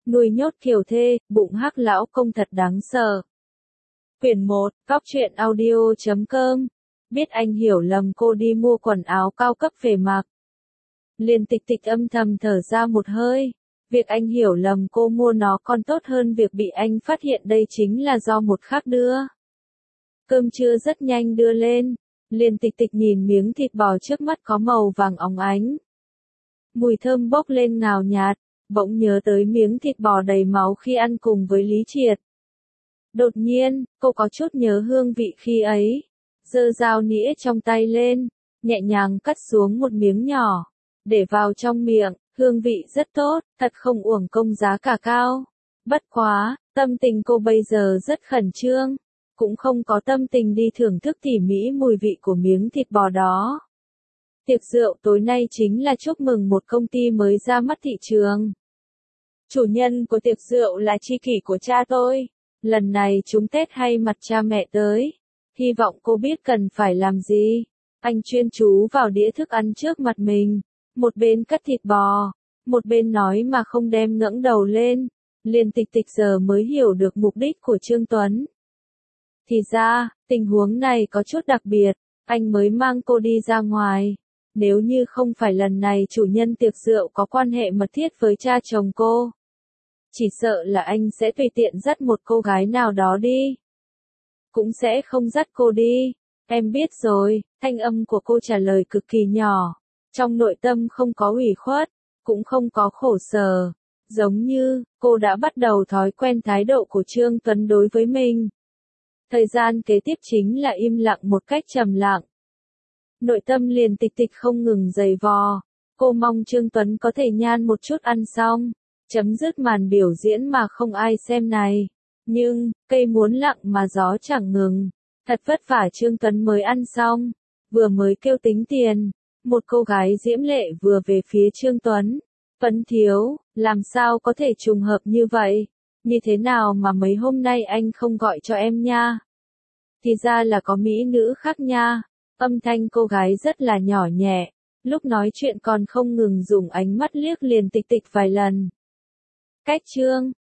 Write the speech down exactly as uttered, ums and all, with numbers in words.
Nuôi nhốt kiều thê, bụng hắc lão công thật đáng sợ. Quyển một, Góc truyện audio chấm com. Biết anh hiểu lầm cô đi mua quần áo cao cấp về mặc. Liền Tịch Tịch âm thầm thở ra một hơi. Việc anh hiểu lầm cô mua nó còn tốt hơn việc bị anh phát hiện đây chính là do một khác đưa. Cơm trưa rất nhanh đưa lên. Liền Tịch Tịch nhìn miếng thịt bò trước mắt có màu vàng óng ánh. Mùi thơm bốc lên ngào nhạt, bỗng nhớ tới miếng thịt bò đầy máu khi ăn cùng với Lý Triệt. Đột nhiên, cô có chút nhớ hương vị khi ấy. Giơ dao nĩa trong tay lên, nhẹ nhàng cắt xuống một miếng nhỏ, để vào trong miệng, hương vị rất tốt, thật không uổng công giá cả cao. Bất quá, tâm tình cô bây giờ rất khẩn trương, cũng không có tâm tình đi thưởng thức tỉ mỉ mùi vị của miếng thịt bò đó. Tiệc rượu tối nay chính là chúc mừng một công ty mới ra mắt thị trường. Chủ nhân của tiệc rượu là tri kỷ của cha tôi. Lần này chúng Tết hay mặt cha mẹ tới. Hy vọng cô biết cần phải làm gì. Anh chuyên chú vào đĩa thức ăn trước mặt mình. Một bên cắt thịt bò, một bên nói mà không đem ngẩng đầu lên. Liền Tịch Tịch giờ mới hiểu được mục đích của Trương Tuấn. Thì ra, tình huống này có chút đặc biệt. Anh mới mang cô đi ra ngoài. Nếu như không phải lần này chủ nhân tiệc rượu có quan hệ mật thiết với cha chồng cô, chỉ sợ là anh sẽ tùy tiện dắt một cô gái nào đó đi. Cũng sẽ không dắt cô đi. Em biết rồi, thanh âm của cô trả lời cực kỳ nhỏ. Trong nội tâm không có ủy khuất, cũng không có khổ sở. Giống như, cô đã bắt đầu thói quen thái độ của Trương Tuấn đối với mình. Thời gian kế tiếp chính là im lặng một cách trầm lặng. Nội tâm Liền Tịch Tịch không ngừng giày vò. Cô mong Trương Tuấn có thể nhan một chút ăn xong, chấm dứt màn biểu diễn mà không ai xem này. Nhưng, cây muốn lặng mà gió chẳng ngừng. Thật vất vả Trương Tuấn mới ăn xong. Vừa mới kêu tính tiền. Một cô gái diễm lệ vừa về phía Trương Tuấn. Tuấn thiếu, làm sao có thể trùng hợp như vậy? Như thế nào mà mấy hôm nay anh không gọi cho em nha? Thì ra là có mỹ nữ khác nha. Âm thanh cô gái rất là nhỏ nhẹ. Lúc nói chuyện còn không ngừng dùng ánh mắt liếc Liền Tịch Tịch vài lần. Cách Trương